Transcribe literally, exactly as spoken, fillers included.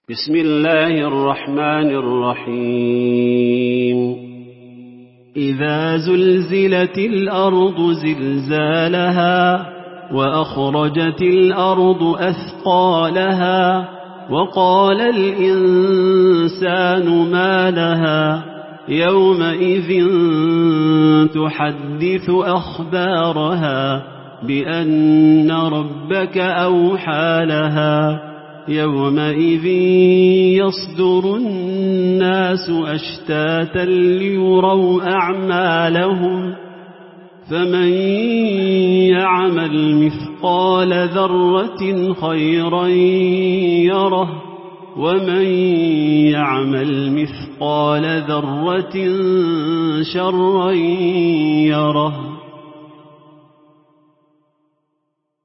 بسم الله الرحمن الرحيم إذا زلزلت الأرض زلزالها وأخرجت الأرض أثقالها وقال الإنسان ما لها يومئذ تحدث أخبارها بأن ربك أوحى لها يومئذ يصدر الناس أشتاتا ليروا أعمالهم فمن يعمل مثقال ذرة خيرا يره ومن يعمل مثقال ذرة شرا يره.